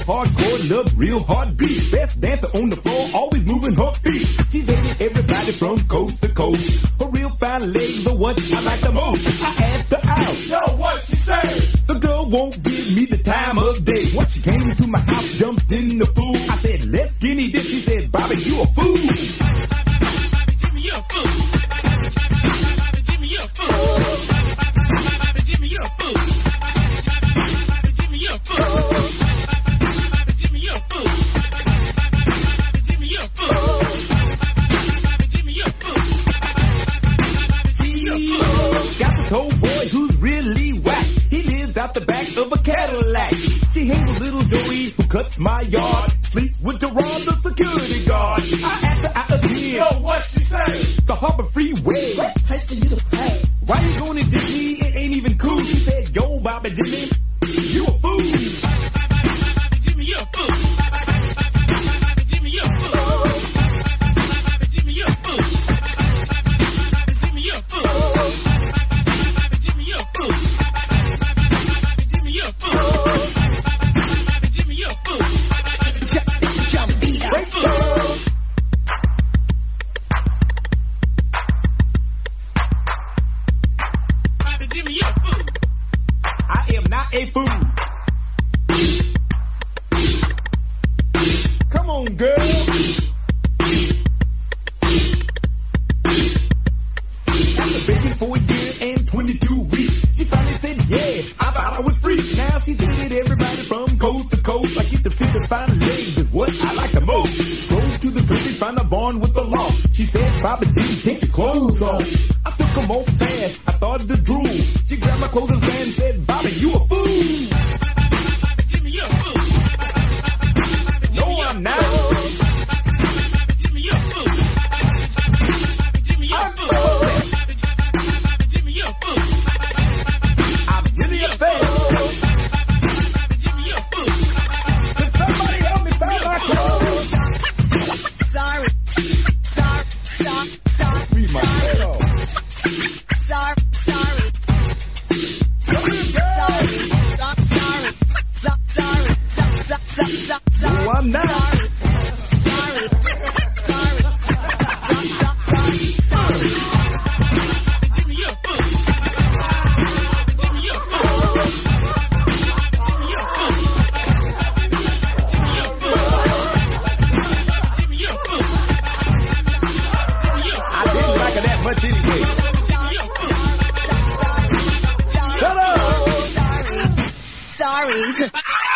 hardcore, love real heartbeat. Best dancer on the floor, always moving her feet. She's dating everybody from coast to coast. Her real fine legs are what I like the most. I asked her out. Yo, what she say? The girl won't give me the time of day. When she came to my house, jumped in the pool. I said, let's guinea this. She said, Bobby, you a fool. Bobby, give me a fool. Bobby, give me a fool. Bobby, give me a fool. Bobby, give me a fool. Bobby, give me a fool. Bobby, give me a fool. Bobby, give me a fool. Got this old boy who's really whack. He lives out the back of a Cadillac. She hangs with little Joey who cuts my yard. Sleep with Gerard, the security guard. I asked her out again. Yo, what she say? The Harbor Freeway. What place for you to play? Why you going to Disney? It ain't even cool. She said, yo, Bobby Jimmy, you a fool. Bobby Jimmy, you a fool. Bobby Jimmy, you a fool. Bobby Jimmy, you a fool. Bobby Jimmy, you a fool. Bobby Jimmy, you a fool. Bobby Jimmy, you a fool. Bobby Jimmy, you a fool. I am not a fool. Come on, girl. After baking for a year and 22 weeks, she finally said, yeah, I thought I was free. Now she's dating everybody from coast to coast. I get to feel the fine legs is what I like the most. Drove to the country, found a barn with the law. She said, Bobby G, take your clothes off. I took them off fast, I started to drool. She grabbed my clothes and ran and said, Bobby, you a fool. Bobby, give me a fool. No, I'm not. Bobby, give me a fool. Bobby, give me a fool. Bobby, give me a fool. I'm really a fool. Bobby, give me a fool. Can somebody help me find my clothes? Sorry. Read my head off. No, I'm not. Give me a fool. Give me a fool. Give me a fool. Give me a fool. I didn't like it that much anyway. Shut up. Sorry.